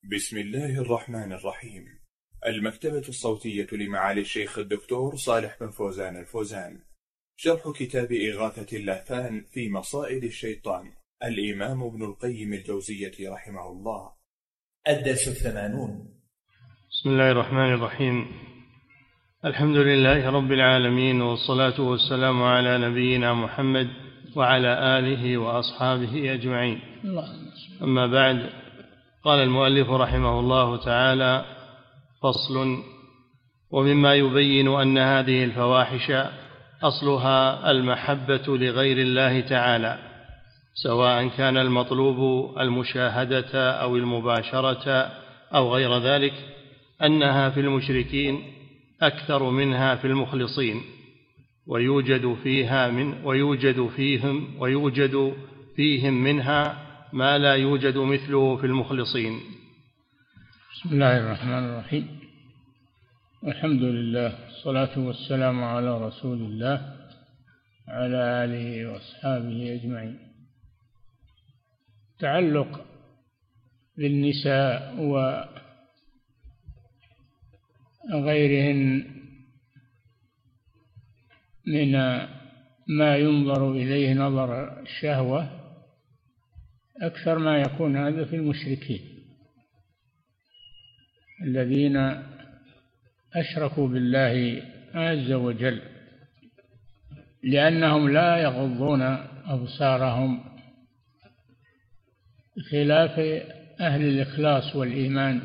بسم الله الرحمن الرحيم. المكتبة الصوتية لمعالي الشيخ الدكتور صالح بن فوزان الفوزان، شرح كتاب إغاثة اللهفان في مصائد الشيطان، الإمام ابن القيم الجوزية رحمه الله. الدرس 80. بسم الله الرحمن الرحيم. الحمد لله رب العالمين، والصلاة والسلام على نبينا محمد وعلى آله وأصحابه أجمعين. أما بعد، قال المؤلف رحمه الله تعالى: فصل. ومما يبين أن هذه الفواحش أصلها المحبة لغير الله تعالى، سواء كان المطلوب المشاهدة أو المباشرة أو غير ذلك، أنها في المشركين أكثر منها في المخلصين، ويوجد فيهم منها ما لا يوجد مثله في المخلصين. بسم الله الرحمن الرحيم. الحمد لله، والصلاة والسلام على رسول الله على آله وأصحابه أجمعين. تعلق بالنساء وغيرهن من ما ينظر إليه نظر الشهوة أكثر ما يكون هذا في المشركين الذين أشركوا بالله عز وجل، لأنهم لا يغضون أبصارهم بخلاف أهل الإخلاص والإيمان،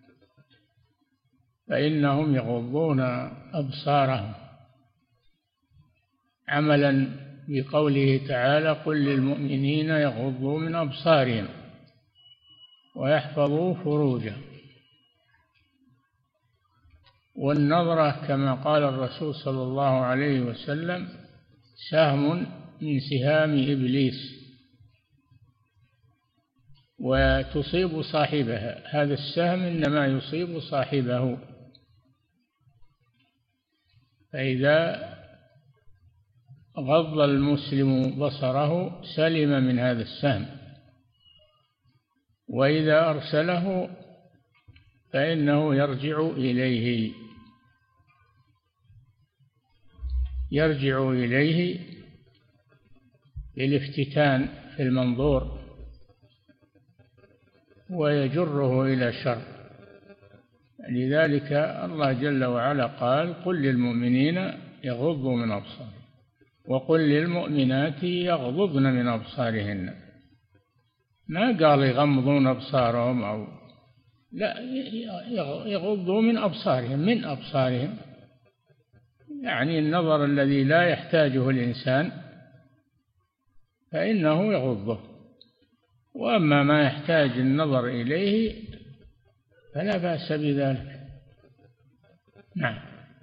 فإنهم يغضون أبصارهم عملا بقوله تعالى: قل للمؤمنين يغضوا من أبصارهم ويحفظوا فروجهم. والنظرة كما قال الرسول صلى الله عليه وسلم سهم من سهام إبليس وتصيب صاحبها، هذا السهم إنما يصيب صاحبه، فإذا غض المسلم بصره سلم من هذا السهم، وإذا أرسله فإنه يرجع إليه بالافتتان في المنظور ويجره إلى الشر. لذلك الله جل وعلا قال: قل للمؤمنين يغضوا من أبصارهم وقل للمؤمنات يغضضن من أبصارهن. ما قال يغمضون أبصارهم أو لا، يغضوا من أبصارهم، يعني النظر الذي لا يحتاجه الإنسان فإنه يغضه، وأما ما يحتاج النظر إليه فلا بأس بذلك. نعم.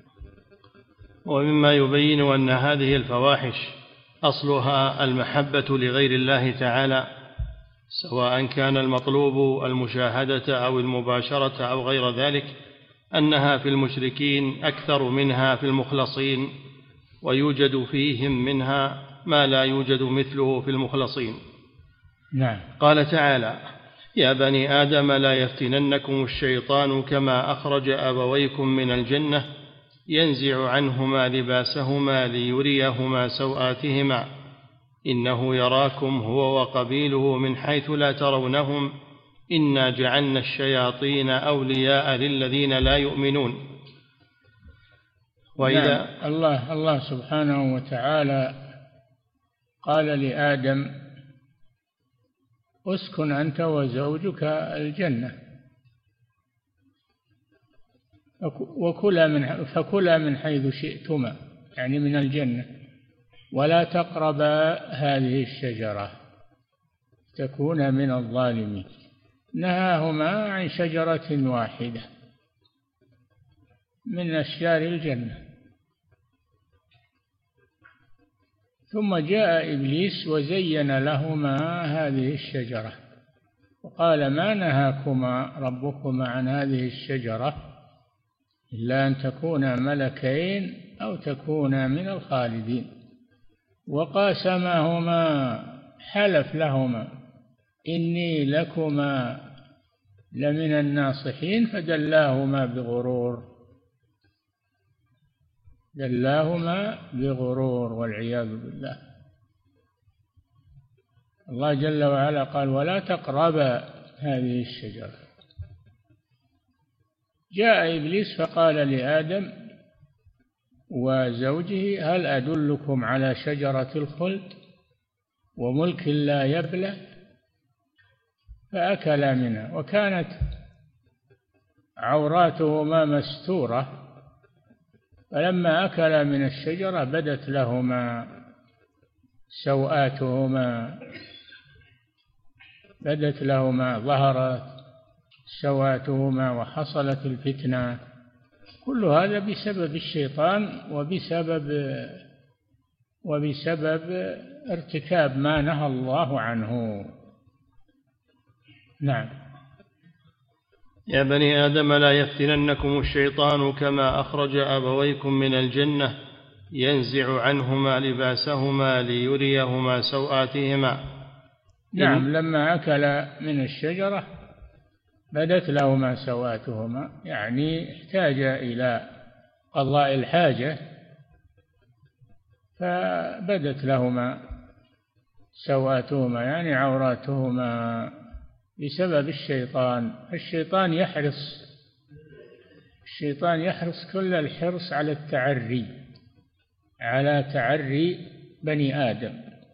ومما يبين أن هذه الفواحش أصلها المحبة لغير الله تعالى، سواء كان المطلوب المشاهدة أو المباشرة أو غير ذلك، أنها في المشركين أكثر منها في المخلصين، ويوجد فيهم منها ما لا يوجد مثله في المخلصين. نعم. قال تعالى: يا بني آدم لا يفتننكم الشيطان كما أخرج أبويكم من الجنة ينزع عنهما لباسهما ليريهما سوآتهما إنه يراكم هو وقبيله من حيث لا ترونهم إنا جعلنا الشياطين أولياء للذين لا يؤمنون. وإذا الله سبحانه وتعالى قال لآدم: اسكن أنت وزوجك الجنة فكلا من حيث شئتما، يعني من الجنة، ولا تقربا هذه الشجرة تكونا من الظالمين. نهاهما عن شجرة واحدة من أشجار الجنة. ثم جاء إبليس وزين لهما هذه الشجرة وقال: ما نهاكما ربكما عن هذه الشجرة إلا أن تكونا ملكين أو تكونا من الخالدين. وقاسمهما، حلف لهما: إني لكما لمن الناصحين فدلاهما بغرور والعياذ بالله. الله جل وعلا قال ولا تقربا هذه الشجرة. جاء إبليس فقال لآدم وزوجه هل أدلكم على شجرة الخلد وملك لا يبلى؟ فأكلا منها وكانت عوراتهما مستورة، فلما أكلا من الشجرة بدت لهما سوآتهما، ظهرت سوآتهما وحصلت الفتنة. كل هذا بسبب الشيطان وبسبب ارتكاب ما نهى الله عنه. نعم. يا بني آدم لا يفتننكم الشيطان كما أخرج أبويكم من الجنة ينزع عنهما لباسهما ليريهما سوآتهما. نعم، لما أكل من الشجرة بدت لهما سوآتهما، يعني احتاج إلى قضاء الحاجة فبدت لهما سوآتهما، يعني عوراتهما بسبب الشيطان. الشيطان يحرص كل الحرص على تعري بني آدم،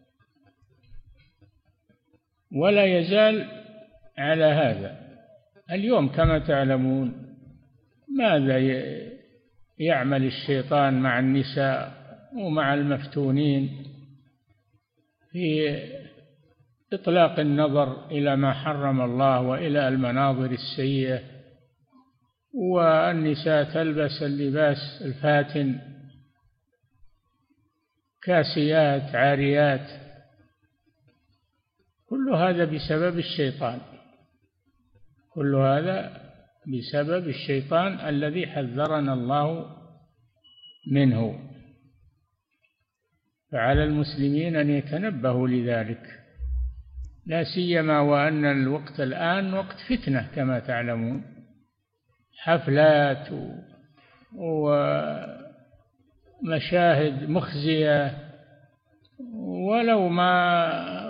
ولا يزال على هذا. اليوم كما تعلمون ماذا يعمل الشيطان مع النساء ومع المفتونين في إطلاق النظر إلى ما حرم الله وإلى المناظر السيئة، والنساء تلبس اللباس الفاتن، كاسيات عاريات. كل هذا بسبب الشيطان الذي حذرنا الله منه. فعلى المسلمين أن يتنبهوا لذلك، لا سيما وأن الوقت الآن وقت فتنة كما تعلمون، حفلات ومشاهد مخزية، ولو ما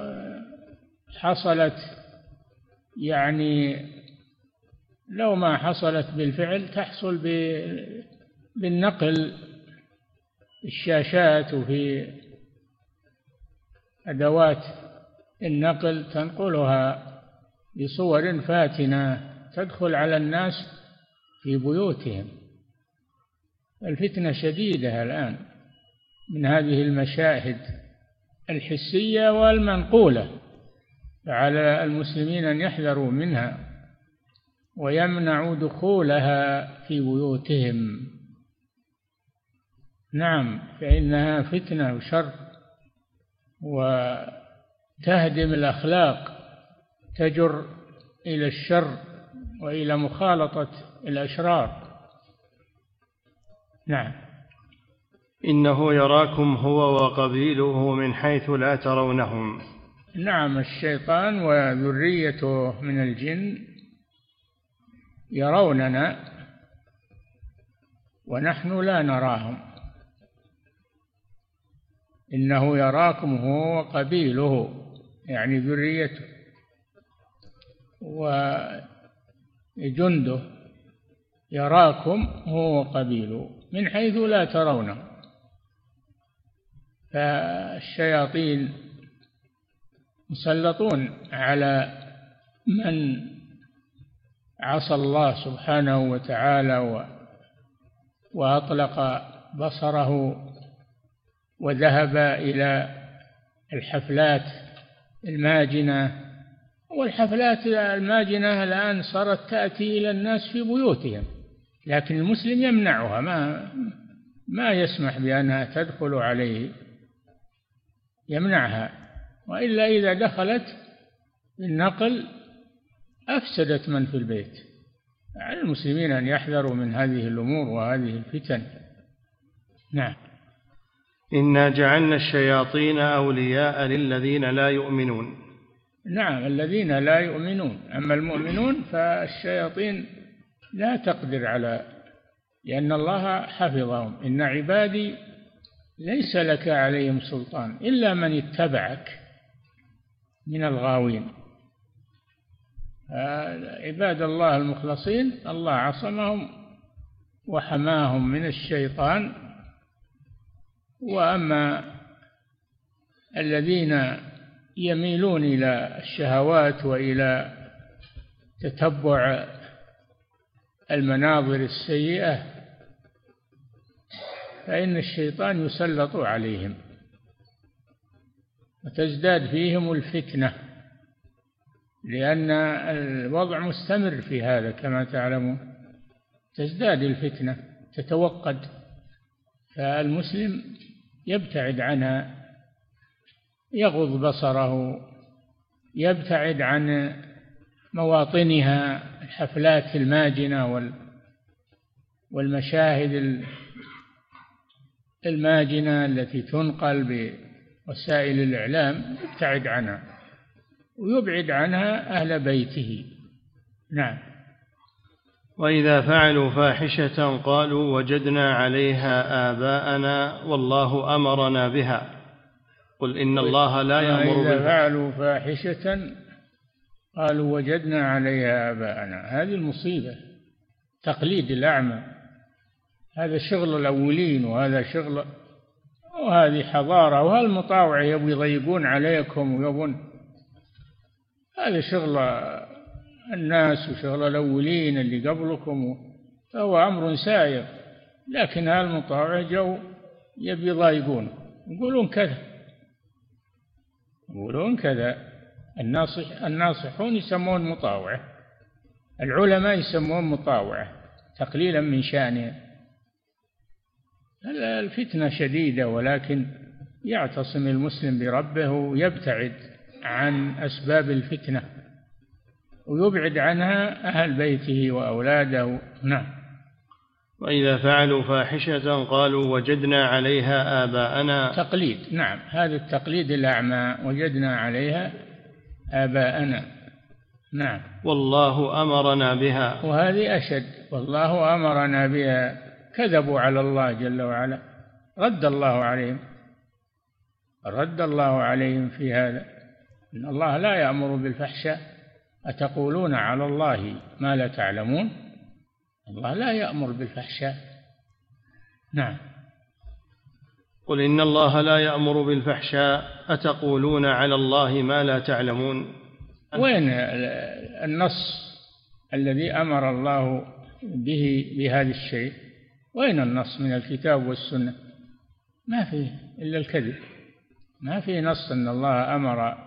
حصلت بالفعل تحصل بالنقل، الشاشات وفي أدوات النقل تنقلها بصور فاتنة تدخل على الناس في بيوتهم. الفتنة شديدة الآن من هذه المشاهد الحسية والمنقولة، فعلى المسلمين أن يحذروا منها ويمنعوا دخولها في بيوتهم. نعم، فإنها فتنة وشر وتهدم الأخلاق، تجر إلى الشر وإلى مخالطة الأشرار. نعم. إنه يراكم هو وقبيله من حيث لا ترونهم. نعم، الشيطان وذريته من الجن يروننا ونحن لا نراهم. إنه يراكم هو وقبيله، يعني ذريته وجنده، يراكم هو وقبيله من حيث لا ترونه. فالشياطين مسلطون على من عصى الله سبحانه وتعالى وأطلق بصره وذهب إلى الحفلات الماجنة. والحفلات الماجنة الآن صارت تأتي إلى الناس في بيوتهم، لكن المسلم يمنعها، ما يسمح بأنها تدخل عليه، يمنعها، وإلا إذا دخلت بالنقل أفسدت من في البيت. على المسلمين أن يحذروا من هذه الأمور وهذه الفتن. نعم. إنا جعلنا الشياطين أولياء للذين لا يؤمنون. نعم الذين لا يؤمنون. أما المؤمنون فالشياطين لا تقدر على، لأن الله حفظهم. إن عبادي ليس لك عليهم سلطان إلا من اتبعك من الغاوين. عباد الله المخلصين الله عصمهم وحماهم من الشيطان. وأما الذين يميلون إلى الشهوات وإلى تتبع المناظر السيئة فإن الشيطان يسلط عليهم وتزداد فيهم الفتنة، لأن الوضع مستمر في هذا كما تعلمون، تزداد الفتنة تتوقد. فالمسلم يبتعد عنها، يغض بصره، يبتعد عن مواطنها، الحفلات الماجنة والمشاهد الماجنة التي تنقل بوسائل الإعلام، يبتعد عنها ويبعد عنها أهل بيته. نعم. وإذا فعلوا فاحشة قالوا وجدنا عليها آباءنا والله أمرنا بها قل إن الله لا يأمر إذا فعلوا فاحشة قالوا وجدنا عليها آباءنا، هذه المصيبة، تقليد الأعمى. هذا شغل الأولين وهذه حضارة، وهالمطاوع يبغوا يضيقون عليكم ويبون، هذا شغل الناس وشغل الأولين اللي قبلكم، فهو أمر سائر. لكن هالمطاوع جو يبي يضايقون، يقولون كذا. الناصحون يسمون مطاوعة، العلماء يسمون مطاوعة تقليلا من شأنها. الفتنة شديدة، ولكن يعتصم المسلم بربه ويبتعد عن أسباب الفتنة ويبعد عنها أهل بيته وأولاده. نعم. وإذا فعلوا فاحشة قالوا وجدنا عليها آباءنا، تقليد. نعم، هذا التقليد الأعمى، وجدنا عليها آباءنا. نعم. والله أمرنا بها، وهذه أشد، والله أمرنا بها. كذبوا على الله جل وعلا، رد الله عليهم في هذا. إن الله لا يأمر بالفحشاء أتقولون على الله ما لا تعلمون. الله لا يأمر بالفحشاء. نعم. قل إن الله لا يأمر بالفحشاء أتقولون على الله ما لا تعلمون. وين النص الذي أمر الله به بهذا الشيء؟ وين النص من الكتاب والسنة؟ ما فيه إلا الكذب. ما فيه نص أن الله أمر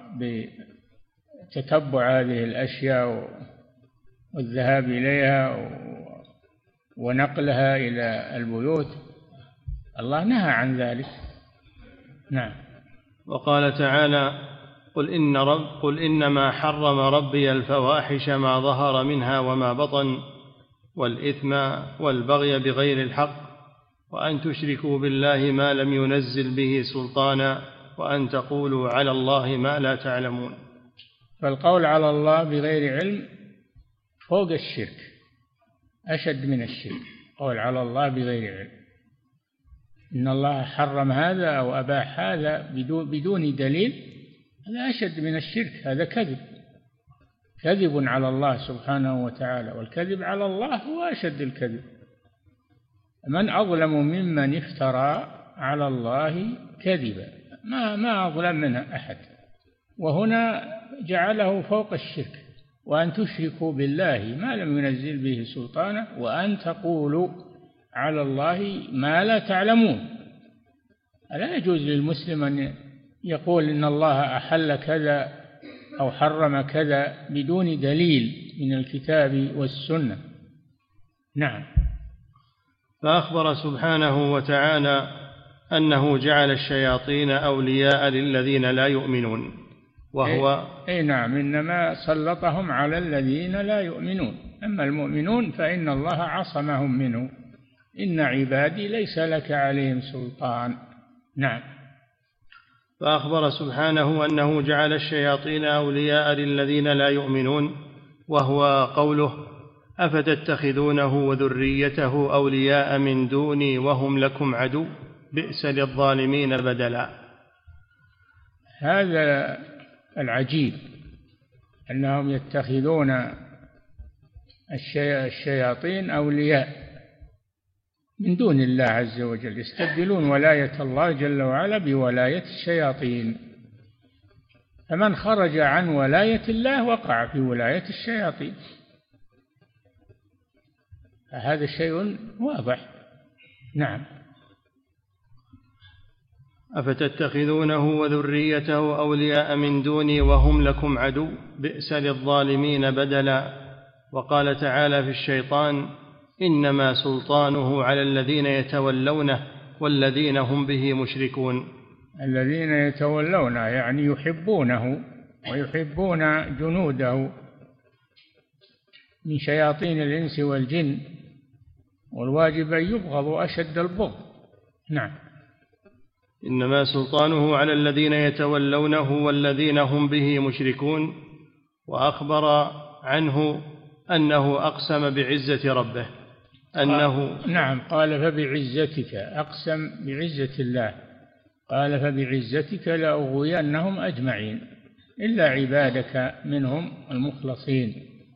بتتبع هذه الأشياء والذهاب إليها ونقلها إلى البيوت. الله نهى عن ذلك. نعم. وقال تعالى قل إنما حرم ربي الفواحش ما ظهر منها وما بطن والإثم والبغي بغير الحق وأن تشركوا بالله ما لم ينزل به سلطانا وأن تقولوا على الله ما لا تعلمون. فالقول على الله بغير علم فوق الشرك، أشد من الشرك. قول على الله بغير علم، إن الله حرم هذا أو أباح هذا بدون دليل، هذا أشد من الشرك. هذا كذب على الله سبحانه وتعالى، والكذب على الله هو أشد الكذب. من أظلم ممن افترى على الله كذبا، ما أظلم منها أحد. وهنا جعله فوق الشرك، وأن تشركوا بالله ما لم ينزل به سلطانا وأن تقولوا على الله ما لا تعلمون. لا يجوز للمسلم أن يقول إن الله أحل كذا أو حرم كذا بدون دليل من الكتاب والسنة. نعم. فأخبر سبحانه وتعالى أنه جعل الشياطين أولياء للذين لا يؤمنون، وهو نعم، إنما سلطهم على الذين لا يؤمنون. أما المؤمنون فإن الله عصمهم منه. إن عبادي ليس لك عليهم سلطان. نعم. فأخبر سبحانه أنه جعل الشياطين أولياء للذين لا يؤمنون، وهو قوله: أفتتخذونه وذريته أولياء من دوني وهم لكم عدو بئس للظالمين بدلا. هذا العجيب أنهم يتخذون الشياطين أولياء من دون الله عز وجل، يستبدلون ولاية الله جل وعلا بولاية الشياطين، فمن خرج عن ولاية الله وقع في ولاية الشياطين، فهذا شيء واضح. نعم. أفتتخذونه وذريته أولياء من دوني وهم لكم عدو بئس للظالمين بدلا. وقال تعالى في الشيطان: إنما سلطانه على الذين يتولونه والذين هم به مشركون. الذين يتولونه يعني يحبونه ويحبون جنوده من شياطين الإنس والجن، والواجب أن يبغضوا أشد البغض. نعم. إنما سلطانه على الذين يتولونه والذين هم به مشركون. وأخبر عنه أنه أقسم بعزة ربه أنه نعم، قال فبعزتك، أقسم بعزة الله، قال فبعزتك لأغوينهم أجمعين إلا عبادك منهم المخلصين،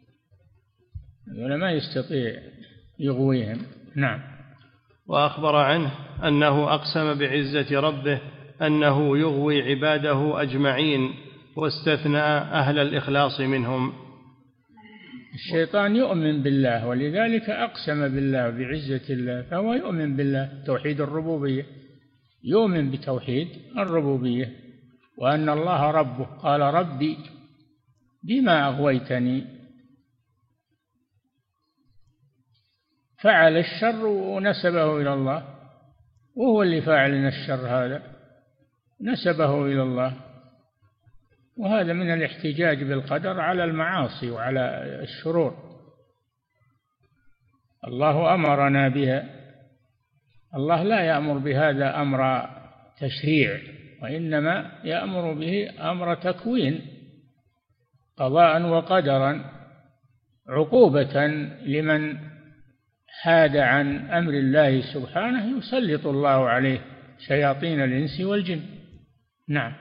ولا يستطيع يغويهم. نعم. وأخبر عنه أنه أقسم بعزة ربه أنه يغوي عباده أجمعين، واستثنى أهل الإخلاص منهم. الشيطان يؤمن بالله ولذلك أقسم بالله بعزة الله، فهو يؤمن بالله توحيد الربوبية، يؤمن بتوحيد الربوبية وأن الله ربه، قال ربي بما أغويتني، فعل الشر ونسبه إلى الله، وهو اللي فاعل الشر هذا نسبه إلى الله، وهذا من الاحتجاج بالقدر على المعاصي وعلى الشرور. الله أمرنا بها، الله لا يأمر بهذا أمر تشريع، وإنما يأمر به أمر تكوين قضاء وقدرا، عقوبة لمن حاد عن أمر الله سبحانه يسلط الله عليه شياطين الإنس والجن. نعم.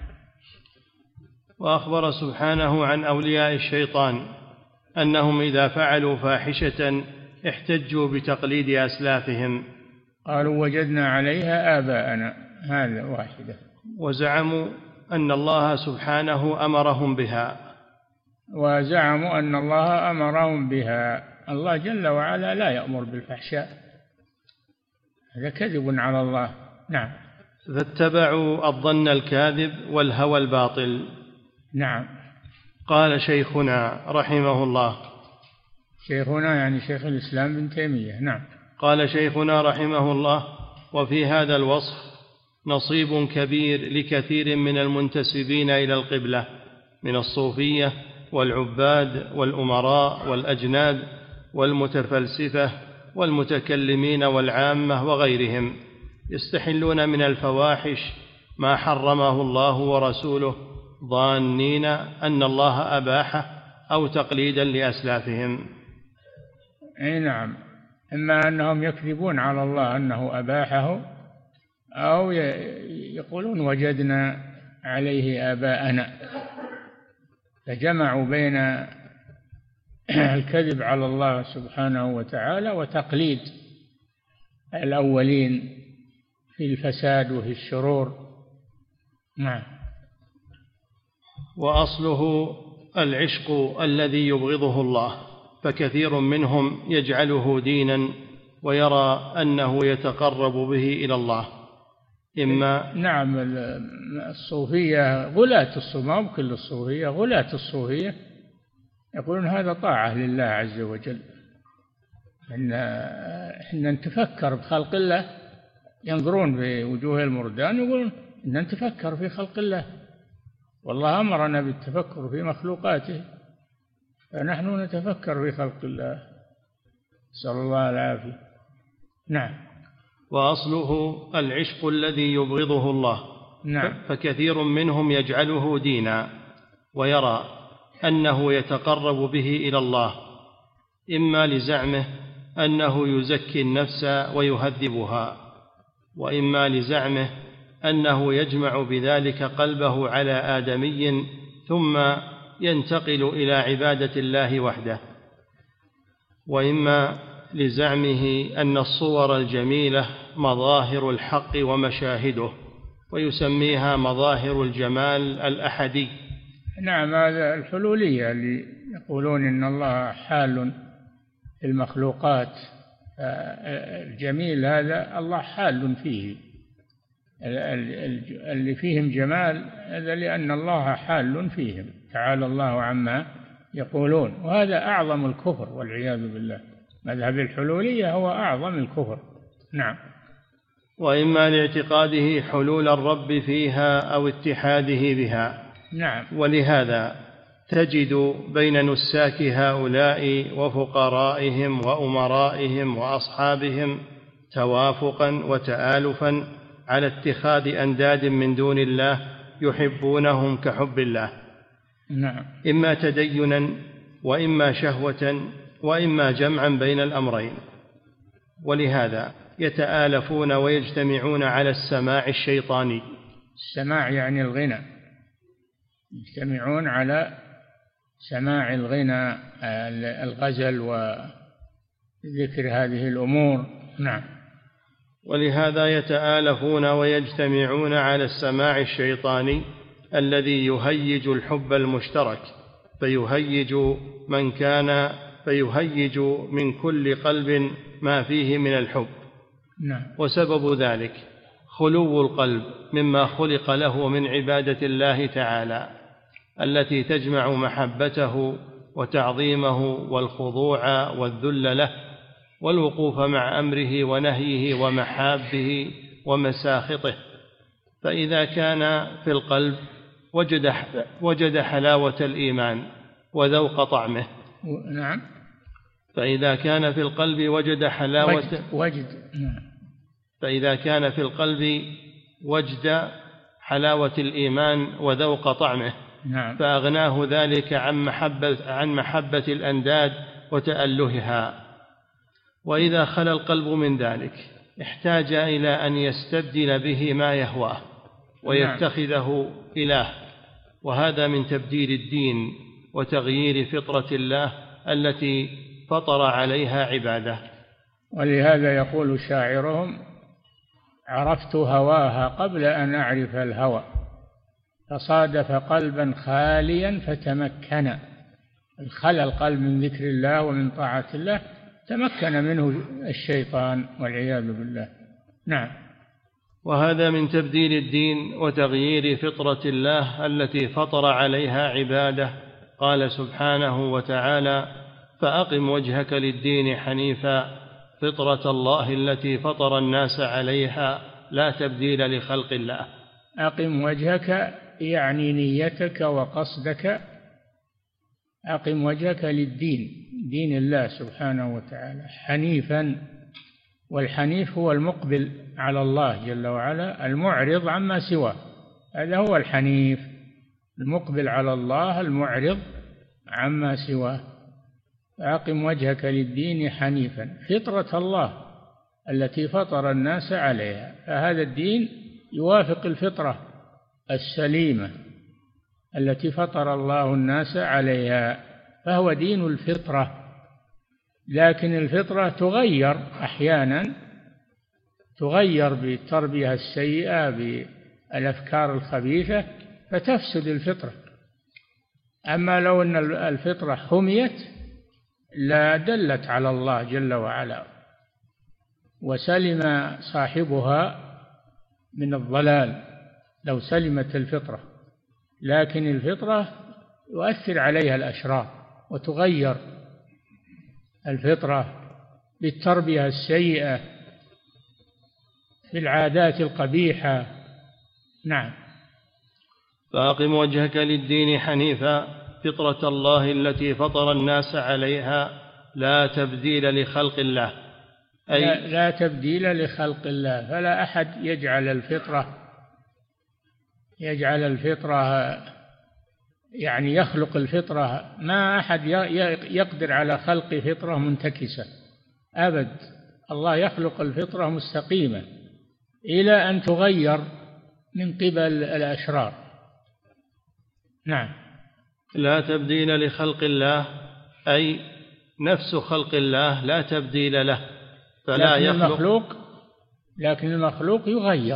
وأخبر سبحانه عن أولياء الشيطان أنهم إذا فعلوا فاحشة احتجوا بتقليد أسلافهم، قالوا وجدنا عليها آباءنا، هذا واحدة، وزعموا أن الله سبحانه أمرهم بها، وزعموا أن الله أمرهم بها. الله جل وعلا لا يأمر بالفحشاء، هذا كذب على الله. نعم. فاتبعوا الظن الكاذب والهوى الباطل. نعم. قال شيخنا رحمه الله، شيخنا يعني شيخ الإسلام بن تيمية. نعم. قال شيخنا رحمه الله: وفي هذا الوصف نصيب كبير لكثير من المنتسبين إلى القبلة من الصوفية والعباد والأمراء والأجناد والمتفلسفة والمتكلمين والعامة وغيرهم، يستحلون من الفواحش ما حرمه الله ورسوله ظانين أن الله أباحه أو تقليدا لأسلافهم. أي نعم، إما أنهم يكذبون على الله أنه أباحه، أو يقولون وجدنا عليه آباءنا، فجمعوا بين الكذب على الله سبحانه وتعالى وتقليد الأولين في الفساد وفي الشرور. نعم. وأصله العشق الذي يبغضه الله، فكثير منهم يجعله دينا ويرى أنه يتقرب به إلى الله. إما نعم، الصوفية غلاة الصوفية، ما بكل الصوفية، غلاة الصوفية يقولون هذا طاعة لله عز وجل، إحنا نتفكر بخلق الله، ينظرون بوجوه المردان يقولون إن نتفكر في خلق الله، والله أمرنا بالتفكر في مخلوقاته، فنحن نتفكر في خلق الله، نسأل الله العافية. نعم. وأصله العشق الذي يبغضه الله، نعم. فكثير منهم يجعله دينا ويرى أنه يتقرب به إلى الله، إما لزعمه أنه يزكي النفس ويهذبها، وإما لزعمه أنه يجمع بذلك قلبه على آدمي ثم ينتقل إلى عبادة الله وحده، وإما لزعمه أن الصور الجميلة مظاهر الحق ومشاهده، ويسميها مظاهر الجمال الأحدي. نعم، هذا الحلولية اللي يقولون إن الله حال في المخلوقات، الجميل هذا الله حال فيه، اللي فيهم جمال هذا لأن الله حال فيهم، تعالى الله عما يقولون، وهذا أعظم الكفر والعياذ بالله. مذهب الحلولية هو أعظم الكفر. نعم. وإما لاعتقاده حلول الرب فيها أو اتحاده بها. نعم. ولهذا تجد بين نساك هؤلاء وفقرائهم وأمرائهم وأصحابهم توافقا وتآلفا على اتخاذ أنداد من دون الله يحبونهم كحب الله. نعم. إما تدينا وإما شهوة وإما جمعا بين الأمرين. ولهذا يتآلفون ويجتمعون على السماع الشيطاني. السماع يعني الغنى، يجتمعون على سماع الغنى، الغزل وذكر هذه الأمور. نعم. ولهذا يتآلفون ويجتمعون على السماع الشيطاني الذي يهيج الحب المشترك، فيهيج من كل قلب ما فيه من الحب. نعم. وسبب ذلك خلو القلب مما خلق له من عبادة الله تعالى، التي تجمع محبته وتعظيمه والخضوع والذل له والوقوف مع أمره ونهيه ومحابه ومساخطه. فإذا كان في القلب وجد حلاوة الإيمان وذوق طعمه. نعم. فإذا كان في القلب وجد حلاوة الإيمان وذوق طعمه. نعم. فأغناه ذلك عن محبة الأنداد وتألهها. وإذا خلا القلب من ذلك احتاج إلى أن يستبدل به ما يهواه ويتخذه إله، وهذا من تبديل الدين وتغيير فطرة الله التي فطر عليها عباده. ولهذا يقول شاعرهم: عرفت هواها قبل أن أعرف الهوى، فصادف قلبا خاليا فتمكن. خلى القلب من ذكر الله ومن طاعة الله تمكن منه الشيطان والعياذ بالله. نعم. وهذا من تبديل الدين وتغيير فطرة الله التي فطر عليها عباده. قال سبحانه وتعالى: فأقم وجهك للدين حنيفا فطرة الله التي فطر الناس عليها لا تبديل لخلق الله. أقم وجهك يعني نيتك وقصدك، أقم وجهك للدين، دين الله سبحانه وتعالى حنيفا، والحنيف هو المقبل على الله جل وعلا المعرض عما سواه، هذا هو الحنيف، المقبل على الله المعرض عما سواه. أقم وجهك للدين حنيفا فطرة الله التي فطر الناس عليها، فهذا الدين يوافق الفطرة السليمة التي فطر الله الناس عليها، فهو دين الفطرة. لكن الفطرة تغير أحيانا، تغير بالتربية السيئة بالأفكار الخبيثة فتفسد الفطرة. أما لو أن الفطرة حميت لا دلت على الله جل وعلا وسلم صاحبها من الضلال لو سلمت الفطرة. لكن الفطرة يؤثر عليها الأشرار وتغير الفطرة بالتربية السيئة بالعادات القبيحة. نعم. فأقم وجهك للدين حنيفا فطرة الله التي فطر الناس عليها لا تبديل لخلق الله، أي لا تبديل لخلق الله، فلا أحد يجعل الفطرة يجعل الفطرة، يعني يخلق الفطرة. ما أحد يقدر على خلق فطرة منتكسة أبد. الله يخلق الفطرة مستقيمة إلى أن تغير من قبل الأشرار. نعم. لا تبديل لخلق الله، أي نفس خلق الله لا تبديل له، فلا يخلق. لكن المخلوق يغير،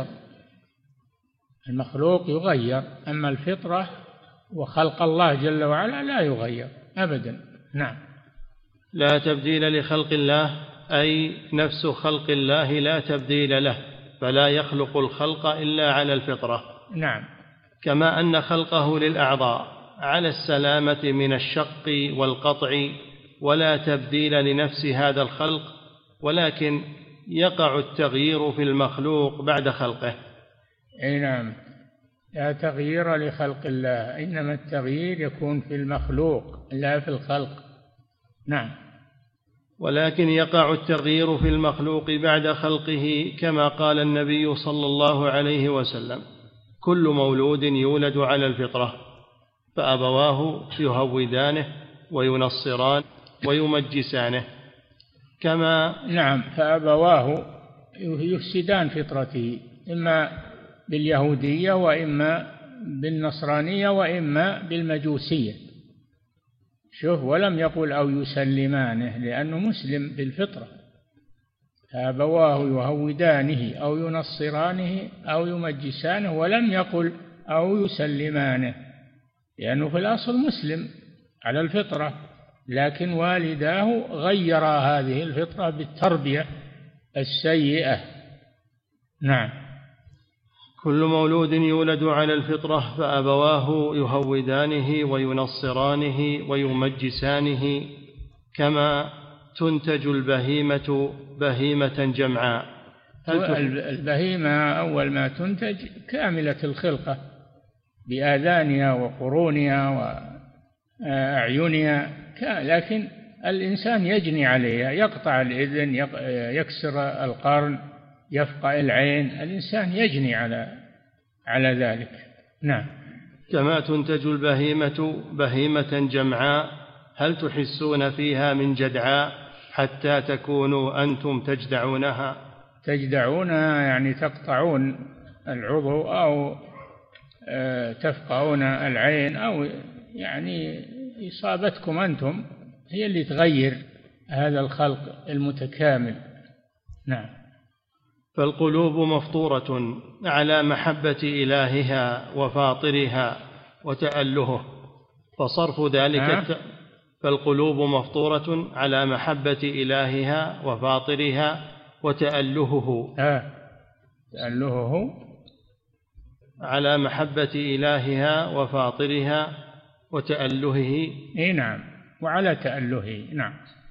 المخلوق يغير، أما الفطرة وخلق الله جل وعلا لا يغير أبدا. نعم. لا تبديل لخلق الله، أي نفس خلق الله لا تبديل له، فلا يخلق الخلق إلا على الفطرة. نعم. كما أن خلقه للأعضاء على السلامة من الشق والقطع، ولا تبديل لنفس هذا الخلق، ولكن يقع التغيير في المخلوق بعد خلقه. أي نعم. لا تغيير لخلق الله، إنما التغيير يكون في المخلوق لا في الخلق. نعم. ولكن يقع التغيير في المخلوق بعد خلقه، كما قال النبي صلى الله عليه وسلم: كل مولود يولد على الفطرة، فأبواه يهودانه وينصران ويمجسانه. كما نعم. فأبواه يفسدان فطرته، إما باليهودية وإما بالنصرانية وإما بالمجوسية. شوف، ولم يقل أو يسلمانه لأنه مسلم بالفطرة. فأبواه يهودانه أو ينصرانه أو يمجسانه، ولم يقل أو يسلمانه لأنه في الأصل مسلم على الفطرة، لكن والداه غيرا هذه الفطرة بالتربية السيئة. نعم. كل مولود يولد على الفطرة، فأبواه يهودانه وينصرانه ويمجسانه، كما تنتج البهيمة بهيمة جمعاء. البهيمة أول ما تنتج كاملة الخلقة بآذانها وقرونها وأعينها، لكن الإنسان يجني عليها، يقطع الإذن، يكسر القرن، يفقع العين. الإنسان يجني على ذلك. نعم. كما تنتج البهيمة بهيمة جمعاء، هل تحسون فيها من جدعاء حتى تكونوا أنتم تجدعونها؟ تجدعونها يعني تقطعون العضو أو تفقعون العين، أو يعني إصابتكم أنتم هي اللي تغير هذا الخلق المتكامل. نعم. فالقلوب مفطورة على محبة إلهها وفاطرها وتألهه، فصرف ذلك فالقلوب مفطورة على محبة إلهها وفاطرها وتألهه. تألهه على محبة إلهها وفاطرها وتألهه. نعم. وعلى تألهه. نعم.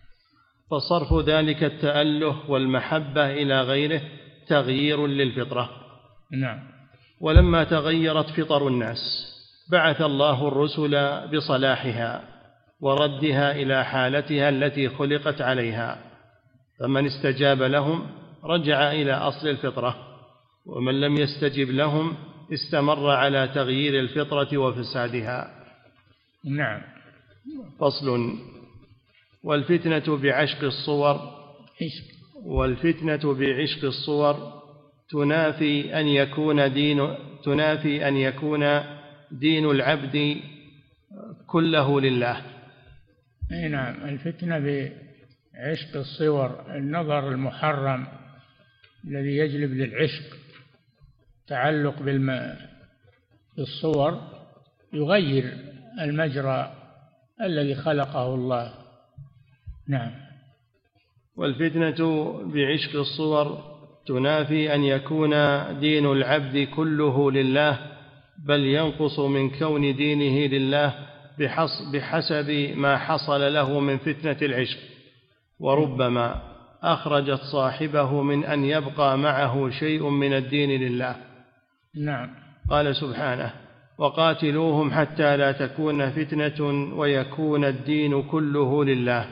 فصرف ذلك التأله والمحبة إلى غيره تغيير للفطرة. نعم. ولما تغيرت فطر الناس بعث الله الرسل بصلاحها وردها إلى حالتها التي خلقت عليها، فمن استجاب لهم رجع إلى أصل الفطرة، ومن لم يستجب لهم استمر على تغيير الفطرة وفسادها. نعم. فصل. والفتنة بعشق الصور تنافي أن يكون دين العبد كله لله. نعم. الفتنة بعشق الصور، النظر المحرم الذي يجلب للعشق، تعلق بالصور يغير المجرى الذي خلقه الله. نعم. والفتنة بعشق الصور تنافي أن يكون دين العبد كله لله، بل ينقص من كون دينه لله بحسب ما حصل له من فتنة العشق، وربما أخرجت صاحبه من أن يبقى معه شيء من الدين لله. نعم. قال سبحانه: وقاتلوهم حتى لا تكون فتنة ويكون الدين كله لله.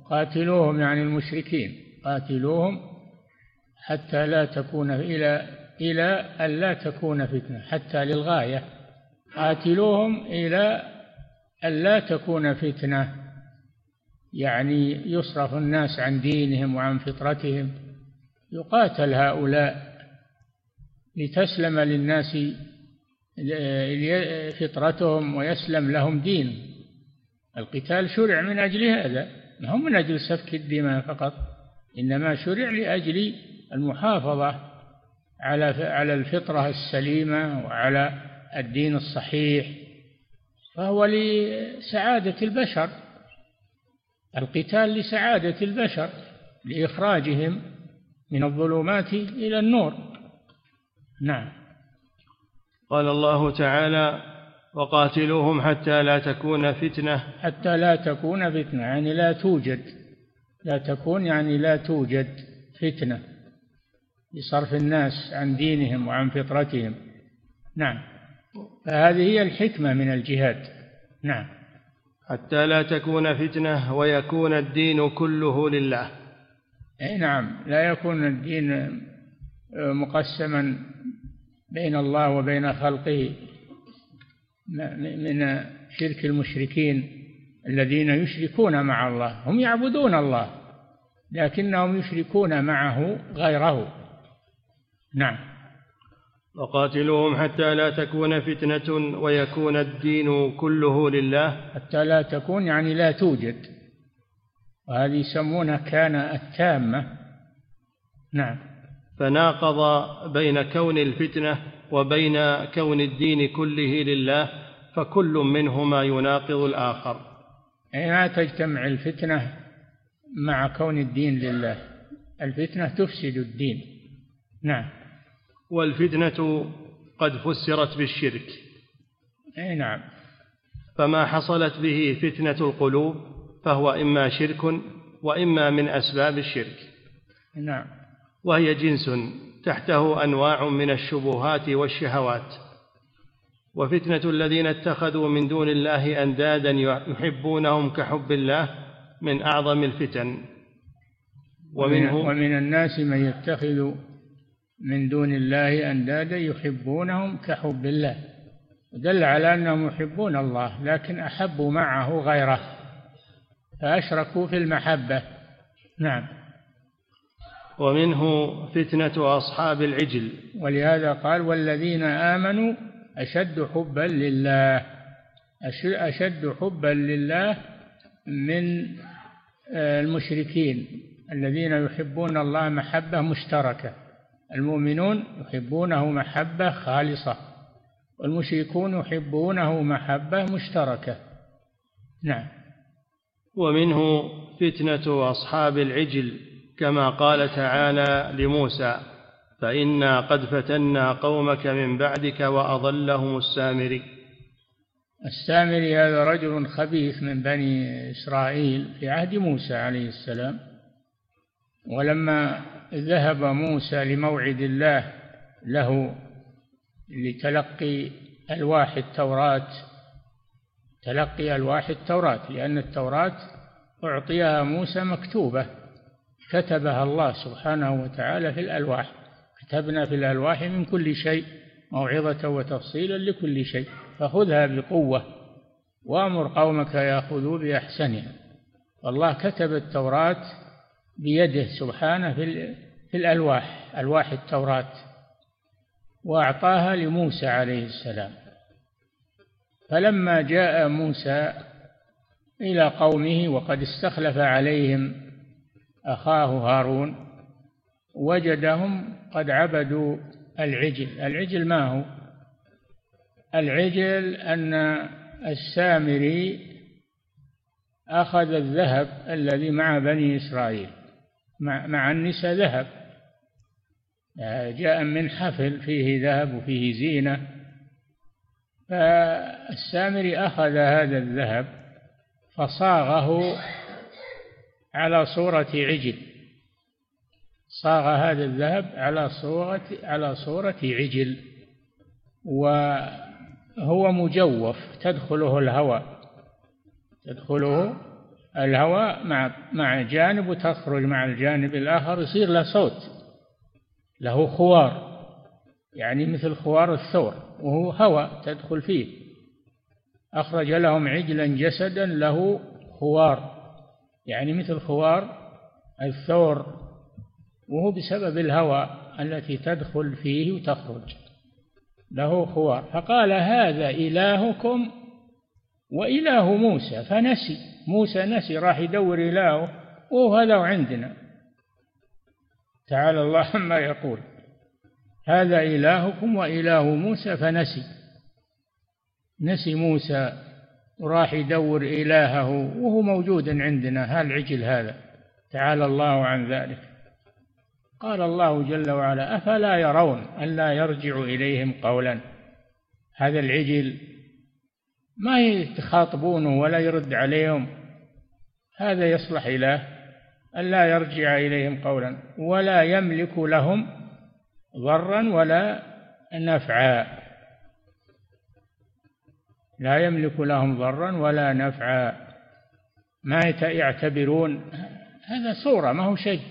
وقاتلوهم يعني المشركين، قاتلوهم حتى لا تكون إلى إلى أن لا تكون فتنة، حتى للغاية. قاتلوهم إلى أن لا تكون فتنة، يعني يصرف الناس عن دينهم وعن فطرتهم. يقاتل هؤلاء لتسلم للناس فطرتهم ويسلم لهم دين. القتال شرع من أجل هذا، ما هو من أجل سفك الدماء فقط، إنما شرع لأجل المحافظة على الفطرة السليمة وعلى الدين الصحيح، فهو لسعادة البشر. القتال لسعادة البشر، لإخراجهم من الظلمات إلى النور. نعم. قال الله تعالى: وقاتلوهم حتى لا تكون فتنة. حتى لا تكون فتنة يعني لا توجد، لا تكون يعني لا توجد فتنة لصرف الناس عن دينهم وعن فطرتهم. نعم، فهذه هي الحكمة من الجهاد. نعم. حتى لا تكون فتنة ويكون الدين كله لله. نعم، لا يكون الدين مقسما بين الله وبين خلقه من شرك المشركين الذين يشركون مع الله. هم يعبدون الله لكنهم يشركون معه غيره. نعم. وقاتلوهم حتى لا تكون فتنة ويكون الدين كله لله. حتى لا تكون يعني لا توجد، وهذه يسمونها كان التامة. نعم. فناقض بين كون الفتنة وبين كون الدين كله لله، فكل منهما يناقض الآخر. لا تجتمع الفتنة مع كون الدين لله، الفتنة تفسد الدين. نعم. والفتنة قد فسرت بالشرك. نعم. فما حصلت به فتنة القلوب فهو إما شرك وإما من أسباب الشرك. نعم. وهي جنس تحته أنواع من الشبهات والشهوات. وفتنة الذين اتخذوا من دون الله أندادا يحبونهم كحب الله من أعظم الفتن. ومن الناس من يتخذ من دون الله أندادا يحبونهم كحب الله، دل على أنهم يحبون الله لكن أحبوا معه غيره فأشركوا في المحبة. نعم. ومنه فتنة أصحاب العجل، ولهذا قال: والذين آمنوا أشد حبا لله. أشد حبا لله من المشركين الذين يحبون الله محبة مشتركة. المؤمنون يحبونه محبة خالصة، والمشركون يحبونه محبة مشتركة. نعم. ومنه فتنة أصحاب العجل كما قال تعالى لموسى: فإنا قد فتنا قومك من بعدك وأضلهم السامري. السامري هذا رجل خبيث من بني إسرائيل في عهد موسى عليه السلام، ولما ذهب موسى لموعد الله له لتلقي ألواح التوراة، تلقي ألواح التوراة، لأن التوراة أعطيها موسى مكتوبة كتبها الله سبحانه وتعالى في الألواح. كتبنا في الألواح من كل شيء موعظة وتفصيلا لكل شيء فخذها بقوة وأمر قومك يأخذوا بأحسنها. والله كتب التوراة بيده سبحانه في الألواح، ألواح التوراة، وأعطاها لموسى عليه السلام. فلما جاء موسى إلى قومه وقد استخلف عليهم أخاه هارون وجدهم قد عبدوا العجل. العجل ما هو؟ العجل أن السامري أخذ الذهب الذي مع بني إسرائيل، مع النساء ذهب، جاء من حفل فيه ذهب وفيه زينة، فالسامري أخذ هذا الذهب فصاغه على صورة عجل، صاغ هذا الذهب على صورة عجل، وهو مجوف تدخله الهواء مع جانب وتخرج مع الجانب الآخر، يصير له صوت، له خوار. يعني مثل خوار الثور، وهو هوى تدخل فيه. أخرج لهم عجلا جسدا له خوار، يعني مثل خوار الثور، وهو بسبب الهوى التي تدخل فيه وتخرج، له خوار. فقال هذا إلهكم وإله موسى، فنسي موسى، نسي، راح يدور إلهه وهذا عندنا. تعالى الله عما يقول، هذا إلهكم وإله موسى فنسي، نسي موسى وراح يدور إلهه وهو موجود عندنا هالعجل هذا، تعالى الله عن ذلك. قال الله جل وعلا أفلا يرون ألا يرجع إليهم قولا، هذا العجل ما يتخاطبونه ولا يرد عليهم، هذا يصلح إله ألا يرجع إليهم قولا ولا يملك لهم ضرا ولا نفعا، لا يملك لهم ضرا ولا نفعا. ما يعتبرون هذا صورة، ما هو شيء،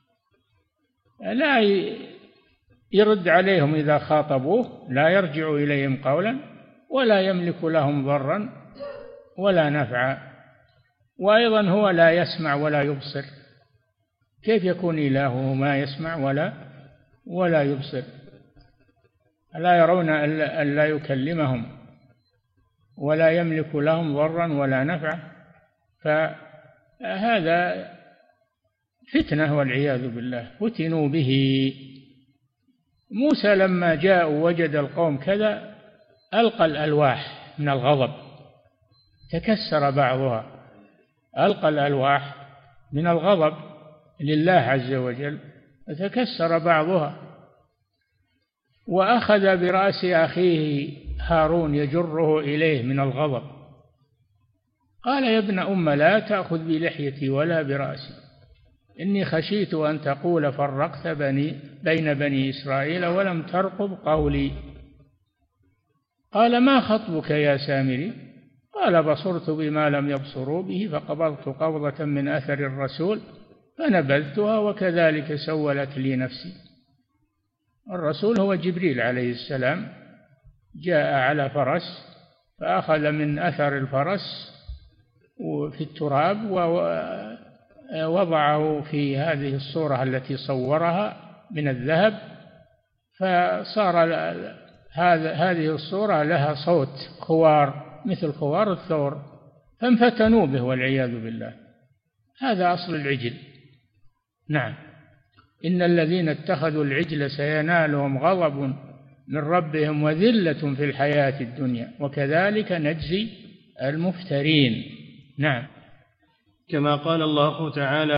لا يرد عليهم إذا خاطبوه، لا يرجع إليهم قولا ولا يملك لهم ضرا ولا نفعا. وأيضا هو لا يسمع ولا يبصر، كيف يكون إلهه ما يسمع ولا يبصر؟ لا يرون أن لا يكلمهم ولا يملك لهم ضرا ولا نفعا، فهذا فتنة والعياذ بالله، فتنوا به. موسى لما جاء ووجد القوم كذا ألقى الألواح من الغضب، تكسر بعضها، ألقى الألواح من الغضب لله عز وجل، تكسر بعضها، وأخذ برأس أخيه هارون يجره إليه من الغضب، قال يا ابن أم لا تأخذ بلحيتي ولا برأسي، إني خشيت أن تقول فرقت بين بني إسرائيل ولم ترقب قولي. قال ما خطبك يا سامري؟ قال بصرت بما لم يبصروا به فقبضت قبضة من أثر الرسول فنبذتها وكذلك سولت لي نفسي. الرسول هو جبريل عليه السلام، جاء على فرس فأخذ من أثر الفرس في التراب ووضعه في هذه الصورة التي صورها من الذهب، فصار هذه الصورة لها صوت خوار مثل خوار الثور، فانفتنوا به والعياذ بالله. هذا أصل العجل. نعم، إن الذين اتخذوا العجل سينالهم غضب من ربهم وذلة في الحياة الدنيا وكذلك نجزي المفترين. نعم. كما قال الله تعالى